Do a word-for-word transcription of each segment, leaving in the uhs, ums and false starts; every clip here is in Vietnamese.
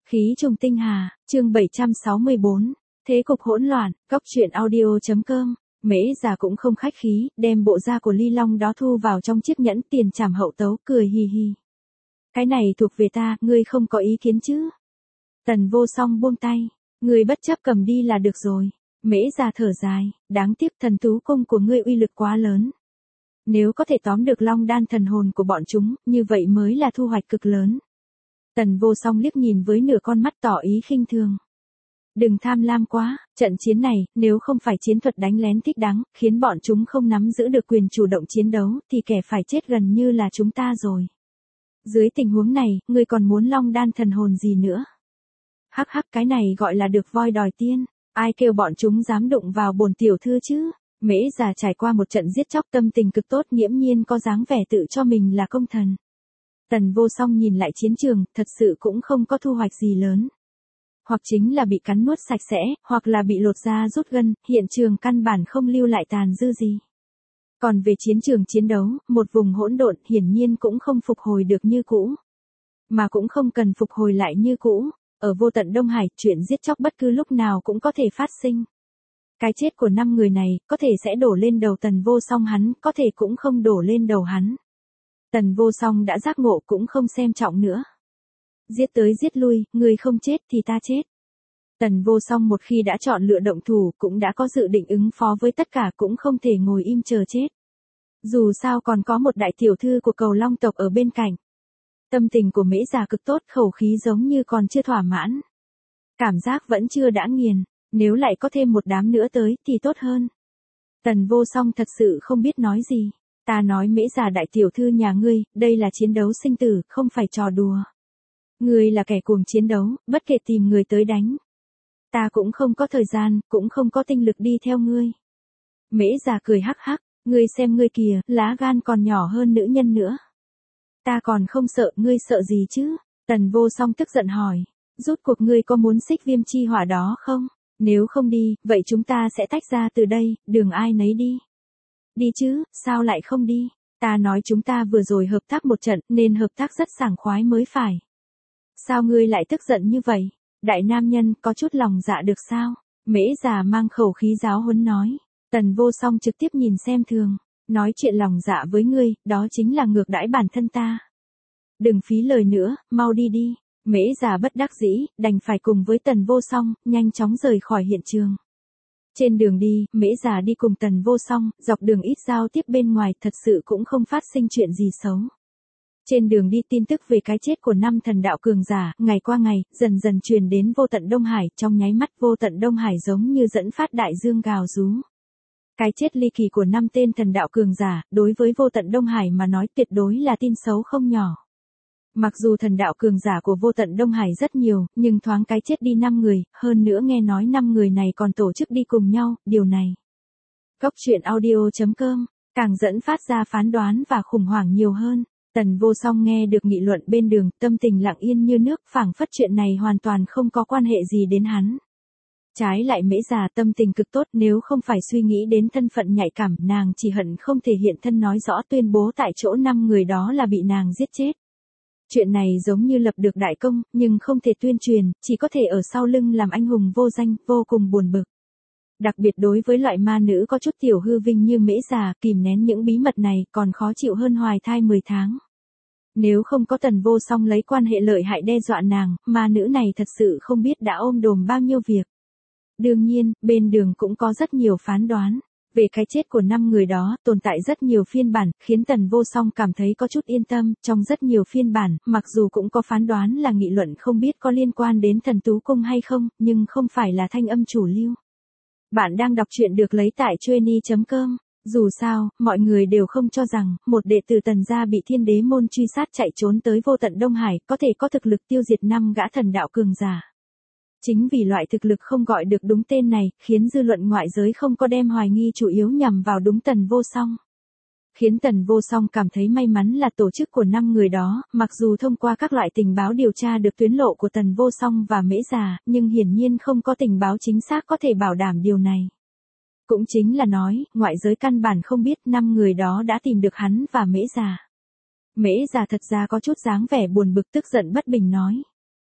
Khí trùng tinh hà, chương bảy trăm sáu mươi bốn, thế cục hỗn loạn, góc truyện audio.com. Mễ già cũng không khách khí, đem bộ da của ly long đó thu vào trong chiếc nhẫn tiền trảm hậu tấu, cười hì hì. Cái này thuộc về ta, ngươi không có ý kiến chứ? Tần Vô Song buông tay, ngươi bất chấp cầm đi là được rồi. Mễ già thở dài, đáng tiếc thần thú cung của ngươi uy lực quá lớn. Nếu có thể tóm được long đan thần hồn của bọn chúng, như vậy mới là thu hoạch cực lớn. Tần Vô Song liếc nhìn với nửa con mắt tỏ ý khinh thường. Đừng tham lam quá, trận chiến này, nếu không phải chiến thuật đánh lén thích đáng, khiến bọn chúng không nắm giữ được quyền chủ động chiến đấu, thì kẻ phải chết gần như là chúng ta rồi. Dưới tình huống này, ngươi còn muốn long đan thần hồn gì nữa? Hắc hắc, cái này gọi là được voi đòi tiên, ai kêu bọn chúng dám đụng vào bổn tiểu thư chứ? Mễ già trải qua một trận giết chóc tâm tình cực tốt, nghiễm nhiên có dáng vẻ tự cho mình là công thần. Tần Vô Song nhìn lại chiến trường, thật sự cũng không có thu hoạch gì lớn. Hoặc chính là bị cắn nuốt sạch sẽ, hoặc là bị lột da rút gân, hiện trường căn bản không lưu lại tàn dư gì. Còn về chiến trường chiến đấu, một vùng hỗn độn hiển nhiên cũng không phục hồi được như cũ. Mà cũng không cần phục hồi lại như cũ, ở vô tận Đông Hải, chuyện giết chóc bất cứ lúc nào cũng có thể phát sinh. Cái chết của năm người này, có thể sẽ đổ lên đầu Tần Vô Song hắn, có thể cũng không đổ lên đầu hắn. Tần Vô Song đã giác ngộ cũng không xem trọng nữa. Giết tới giết lui, người không chết thì ta chết. Tần Vô Song một khi đã chọn lựa động thủ cũng đã có dự định ứng phó với tất cả, cũng không thể ngồi im chờ chết. Dù sao còn có một đại tiểu thư của cầu long tộc ở bên cạnh. Tâm tình của Mễ già cực tốt, khẩu khí giống như còn chưa thỏa mãn. Cảm giác vẫn chưa đã nghiền, nếu lại có thêm một đám nữa tới thì tốt hơn. Tần Vô Song thật sự không biết nói gì. Ta nói Mễ già đại tiểu thư nhà ngươi, đây là chiến đấu sinh tử, không phải trò đùa. Ngươi là kẻ cuồng chiến đấu, bất kể tìm người tới đánh. Ta cũng không có thời gian, cũng không có tinh lực đi theo ngươi. Mễ già cười hắc hắc, ngươi xem ngươi kìa, lá gan còn nhỏ hơn nữ nhân nữa. Ta còn không sợ, ngươi sợ gì chứ? Tần Vô Song tức giận hỏi, rút cuộc ngươi có muốn xích viêm chi hỏa đó không? Nếu không đi, vậy chúng ta sẽ tách ra từ đây, đường ai nấy đi. Đi chứ, sao lại không đi? Ta nói chúng ta vừa rồi hợp tác một trận, nên hợp tác rất sảng khoái mới phải. Sao ngươi lại tức giận như vậy? Đại nam nhân, có chút lòng dạ được sao? Mễ già mang khẩu khí giáo huấn nói. Tần Vô Song trực tiếp nhìn xem thường. Nói chuyện lòng dạ với ngươi, đó chính là ngược đãi bản thân ta. Đừng phí lời nữa, mau đi đi. Mễ già bất đắc dĩ, đành phải cùng với Tần Vô Song, nhanh chóng rời khỏi hiện trường. Trên đường đi, Mễ già đi cùng Tần Vô Song, dọc đường ít giao tiếp bên ngoài, thật sự cũng không phát sinh chuyện gì xấu. Trên đường đi tin tức về cái chết của năm thần đạo cường giả, ngày qua ngày, dần dần truyền đến vô tận Đông Hải, trong nháy mắt vô tận Đông Hải giống như dẫn phát đại dương gào rú. Cái chết ly kỳ của năm tên thần đạo cường giả, đối với vô tận Đông Hải mà nói tuyệt đối là tin xấu không nhỏ. Mặc dù thần đạo cường giả của vô tận Đông Hải rất nhiều, nhưng thoáng cái chết đi năm người, hơn nữa nghe nói năm người này còn tổ chức đi cùng nhau, điều này. Góc truyện audio.com, càng dẫn phát ra phán đoán và khủng hoảng nhiều hơn. Tần Vô Song nghe được nghị luận bên đường, tâm tình lặng yên như nước, phảng phất chuyện này hoàn toàn không có quan hệ gì đến hắn. Trái lại Mễ già tâm tình cực tốt, nếu không phải suy nghĩ đến thân phận nhạy cảm, nàng chỉ hận không thể hiện thân nói rõ tuyên bố tại chỗ năm người đó là bị nàng giết chết. Chuyện này giống như lập được đại công, nhưng không thể tuyên truyền, chỉ có thể ở sau lưng làm anh hùng vô danh, vô cùng buồn bực. Đặc biệt đối với loại ma nữ có chút tiểu hư vinh như Mễ già, kìm nén những bí mật này còn khó chịu hơn hoài thai mười tháng. Nếu không có Tần Vô Song lấy quan hệ lợi hại đe dọa nàng, ma nữ này thật sự không biết đã ôm đồm bao nhiêu việc. Đương nhiên, bên đường cũng có rất nhiều phán đoán. Về cái chết của năm người đó, tồn tại rất nhiều phiên bản, khiến Tần Vô Song cảm thấy có chút yên tâm. Trong rất nhiều phiên bản, mặc dù cũng có phán đoán là nghị luận không biết có liên quan đến thần tú cung hay không, nhưng không phải là thanh âm chủ lưu. Bạn đang đọc truyện được lấy tại chueny chấm com. Dù sao, mọi người đều không cho rằng, một đệ tử Tần gia bị thiên đế môn truy sát chạy trốn tới vô tận Đông Hải, có thể có thực lực tiêu diệt năm gã thần đạo cường giả. Chính vì loại thực lực không gọi được đúng tên này, khiến dư luận ngoại giới không có đem hoài nghi chủ yếu nhằm vào đúng Tần Vô Song. Khiến Tần Vô Song cảm thấy may mắn là tổ chức của năm người đó, mặc dù thông qua các loại tình báo điều tra được tuyến lộ của Tần Vô Song và Mễ già, nhưng hiển nhiên không có tình báo chính xác có thể bảo đảm điều này. Cũng chính là nói, ngoại giới căn bản không biết năm người đó đã tìm được hắn và Mễ già. Mễ già thật ra có chút dáng vẻ buồn bực tức giận bất bình nói.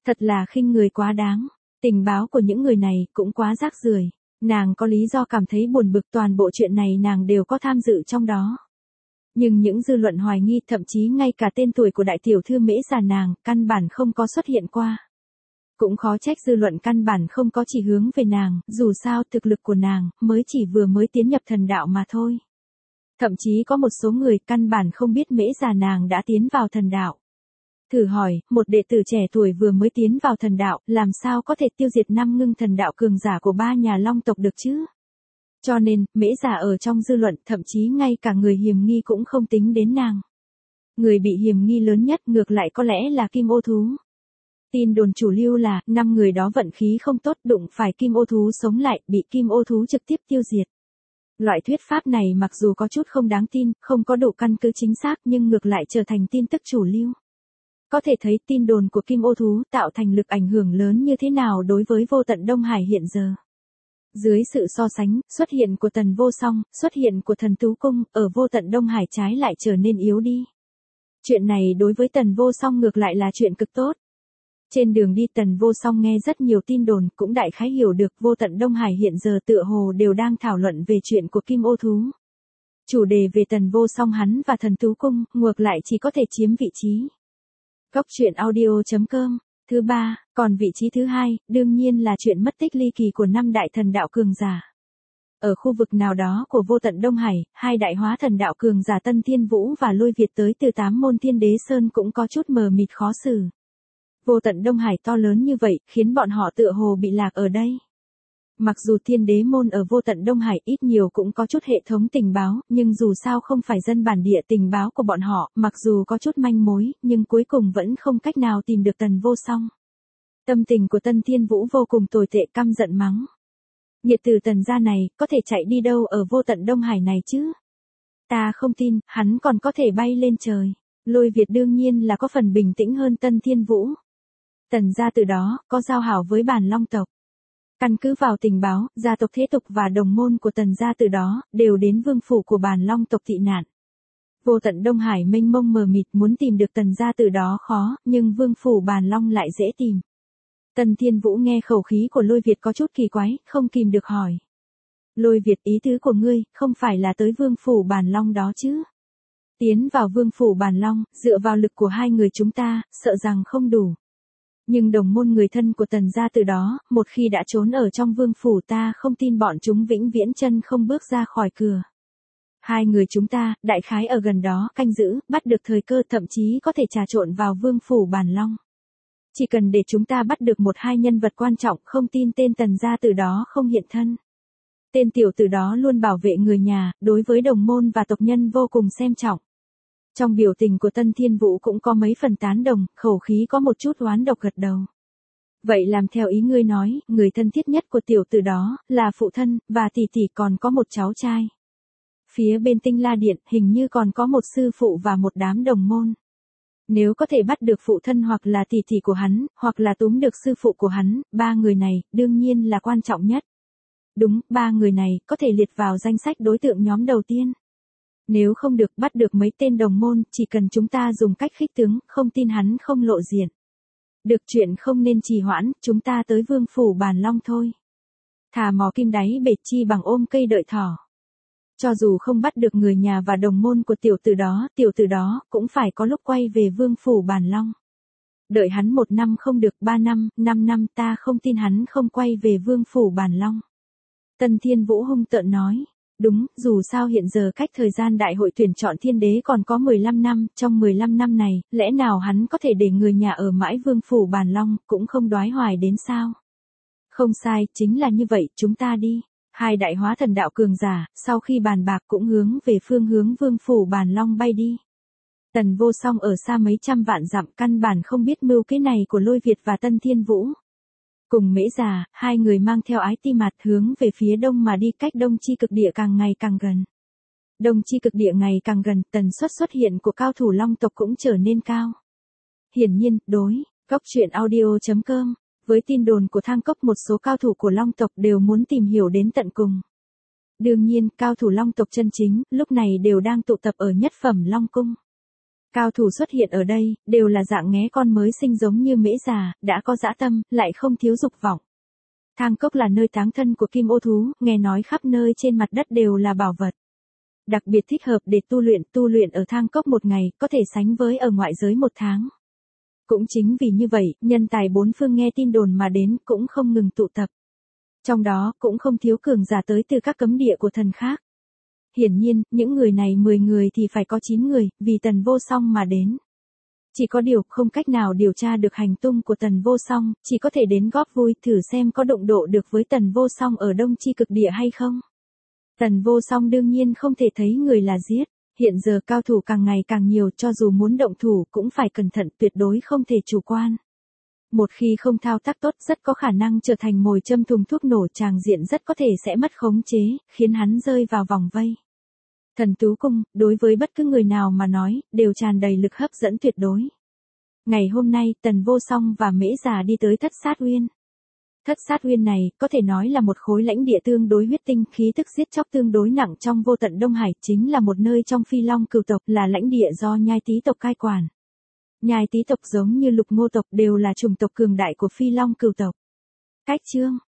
Thật là khinh người quá đáng. Tình báo của những người này cũng quá rác rưởi. Nàng có lý do cảm thấy buồn bực, toàn bộ chuyện này nàng đều có tham dự trong đó. Nhưng những dư luận hoài nghi, thậm chí ngay cả tên tuổi của đại tiểu thư Mễ Già nàng, căn bản không có xuất hiện qua. Cũng khó trách dư luận căn bản không có chỉ hướng về nàng, dù sao thực lực của nàng mới chỉ vừa mới tiến nhập thần đạo mà thôi. Thậm chí có một số người căn bản không biết Mễ Già nàng đã tiến vào thần đạo. Thử hỏi, một đệ tử trẻ tuổi vừa mới tiến vào thần đạo, làm sao có thể tiêu diệt năm ngưng thần đạo cường giả của ba nhà Long tộc được chứ? Cho nên, Mễ Già ở trong dư luận, thậm chí ngay cả người hiềm nghi cũng không tính đến nàng. Người bị hiềm nghi lớn nhất ngược lại có lẽ là Kim Ô Thú. Tin đồn chủ lưu là, năm người đó vận khí không tốt, đụng phải Kim Ô Thú sống lại, bị Kim Ô Thú trực tiếp tiêu diệt. Loại thuyết pháp này mặc dù có chút không đáng tin, không có đủ căn cứ chính xác nhưng ngược lại trở thành tin tức chủ lưu. Có thể thấy tin đồn của Kim Ô Thú tạo thành lực ảnh hưởng lớn như thế nào đối với Vô Tận Đông Hải hiện giờ. Dưới sự so sánh, xuất hiện của Tần Vô Song, xuất hiện của Thần Tú Cung, ở Vô Tận Đông Hải trái lại trở nên yếu đi. Chuyện này đối với Tần Vô Song ngược lại là chuyện cực tốt. Trên đường đi Tần Vô Song nghe rất nhiều tin đồn, cũng đại khái hiểu được Vô Tận Đông Hải hiện giờ tựa hồ đều đang thảo luận về chuyện của Kim Ô Thú. Chủ đề về Tần Vô Song hắn và Thần Tú Cung, ngược lại chỉ có thể chiếm vị trí. Góc truyện audio chấm com. Thứ ba, còn vị trí thứ hai, đương nhiên là chuyện mất tích ly kỳ của năm đại thần đạo cường giả. Ở khu vực nào đó của Vô Tận Đông Hải, hai đại hóa thần đạo cường giả Tân Thiên Vũ và Lôi Việt tới từ tám môn Thiên Đế Sơn cũng có chút mờ mịt khó xử. Vô Tận Đông Hải to lớn như vậy, khiến bọn họ tựa hồ bị lạc ở đây. Mặc dù Thiên Đế môn ở Vô Tận Đông Hải ít nhiều cũng có chút hệ thống tình báo, nhưng dù sao không phải dân bản địa, tình báo của bọn họ, mặc dù có chút manh mối, nhưng cuối cùng vẫn không cách nào tìm được Tần Vô Song. Tâm tình của Tân Thiên Vũ vô cùng tồi tệ, căm giận mắng. Nghiệt tử Tần gia này, có thể chạy đi đâu ở Vô Tận Đông Hải này chứ? Ta không tin, hắn còn có thể bay lên trời. Lôi Việt đương nhiên là có phần bình tĩnh hơn Tân Thiên Vũ. Tần gia từ đó, có giao hảo với Bàn Long tộc. Căn cứ vào tình báo, gia tộc thế tục và đồng môn của Tần gia từ đó, đều đến vương phủ của Bàn Long tộc tị nạn. Vô Tận Đông Hải mênh mông mờ mịt, muốn tìm được Tần gia từ đó khó, nhưng vương phủ Bàn Long lại dễ tìm. Tần Thiên Vũ nghe khẩu khí của Lôi Việt có chút kỳ quái, không kìm được hỏi. Lôi Việt, ý tứ của ngươi, không phải là tới vương phủ Bàn Long đó chứ? Tiến vào vương phủ Bàn Long, dựa vào lực của hai người chúng ta, sợ rằng không đủ. Nhưng đồng môn người thân của Tần gia từ đó, một khi đã trốn ở trong vương phủ, ta không tin bọn chúng vĩnh viễn chân không bước ra khỏi cửa. Hai người chúng ta, đại khái ở gần đó, canh giữ, bắt được thời cơ, thậm chí có thể trà trộn vào vương phủ Bàn Long. Chỉ cần để chúng ta bắt được một hai nhân vật quan trọng, không tin tên Tần gia từ đó không hiện thân. Tên tiểu tử đó luôn bảo vệ người nhà, đối với đồng môn và tộc nhân vô cùng xem trọng. Trong biểu tình của Tân Thiên Vũ cũng có mấy phần tán đồng, khẩu khí có một chút oán độc gật đầu. Vậy làm theo ý ngươi nói, người thân thiết nhất của tiểu tử đó, là phụ thân, và tỷ tỷ còn có một cháu trai. Phía bên Tinh La Điện, hình như còn có một sư phụ và một đám đồng môn. Nếu có thể bắt được phụ thân hoặc là tỷ tỷ của hắn, hoặc là túm được sư phụ của hắn, ba người này, đương nhiên là quan trọng nhất. Đúng, ba người này, có thể liệt vào danh sách đối tượng nhóm đầu tiên. Nếu không được bắt được mấy tên đồng môn, chỉ cần chúng ta dùng cách khích tướng, không tin hắn không lộ diện. Được, chuyện không nên trì hoãn, chúng ta tới vương phủ Bàn Long thôi. Thà mò kim đáy bể chi bằng ôm cây đợi thỏ. Cho dù không bắt được người nhà và đồng môn của tiểu tử đó, tiểu tử đó cũng phải có lúc quay về vương phủ Bàn Long. Đợi hắn một năm không được, ba năm, năm năm, ta không tin hắn không quay về vương phủ Bàn Long. Tần Thiên Vũ hung tợn nói. Đúng, dù sao hiện giờ cách thời gian đại hội tuyển chọn thiên đế còn có mười lăm năm, trong mười lăm năm này, lẽ nào hắn có thể để người nhà ở mãi vương phủ Bàn Long, cũng không đoái hoài đến sao? Không sai, chính là như vậy, chúng ta đi. Hai đại hóa thần đạo cường giả, sau khi bàn bạc cũng hướng về phương hướng vương phủ Bàn Long bay đi. Tần Vô Song ở xa mấy trăm vạn dặm, căn bản không biết mưu kế này của Lôi Việt và Tân Thiên Vũ. Cùng Mễ Già, hai người mang theo Ái Ti Mạt hướng về phía đông mà đi, cách Đông Chi Cực Địa càng ngày càng gần. Đông Chi Cực Địa ngày càng gần, tần suất xuất hiện của cao thủ Long tộc cũng trở nên cao. Hiển nhiên, đối, góc truyện audio chấm com, với tin đồn của Thang Cốc, một số cao thủ của Long tộc đều muốn tìm hiểu đến tận cùng. Đương nhiên, cao thủ Long tộc chân chính, lúc này đều đang tụ tập ở nhất phẩm Long Cung. Cao thủ xuất hiện ở đây, đều là dạng nghé con mới sinh giống như Mễ già, đã có dã tâm, lại không thiếu dục vọng. Thang cốc là nơi táng thân của kim ô thú, nghe nói khắp nơi trên mặt đất đều là bảo vật. Đặc biệt thích hợp để tu luyện, tu luyện ở thang cốc một ngày, có thể sánh với ở ngoại giới một tháng. Cũng chính vì như vậy, nhân tài bốn phương nghe tin đồn mà đến, cũng không ngừng tụ tập. Trong đó, cũng không thiếu cường giả tới từ các cấm địa của thần khác. Hiển nhiên, những người này mười người thì phải có chín người, vì Tần Vô Song mà đến. Chỉ có điều, không cách nào điều tra được hành tung của Tần Vô Song, chỉ có thể đến góp vui thử xem có đụng độ được với Tần Vô Song ở Đông Chi Cực Địa hay không. Tần Vô Song đương nhiên không thể thấy người là giết. Hiện giờ cao thủ càng ngày càng nhiều, cho dù muốn động thủ cũng phải cẩn thận, tuyệt đối không thể chủ quan. Một khi không thao tác tốt, rất có khả năng trở thành mồi châm thùng thuốc nổ, tràng diện rất có thể sẽ mất khống chế, khiến hắn rơi vào vòng vây. Thần Tú Cung, đối với bất cứ người nào mà nói, đều tràn đầy lực hấp dẫn tuyệt đối. Ngày hôm nay, Tần Vô Song và Mễ già đi tới Thất Sát Uyên. Thất Sát Uyên này, có thể nói là một khối lãnh địa tương đối huyết tinh, khí tức giết chóc tương đối nặng trong vô tận Đông Hải, chính là một nơi trong Phi Long cửu tộc, là lãnh địa do Nhai Tý tộc cai quản. Nhai Tý tộc giống như Lục Ngô tộc đều là chủng tộc cường đại của Phi Long cửu tộc. Cách chương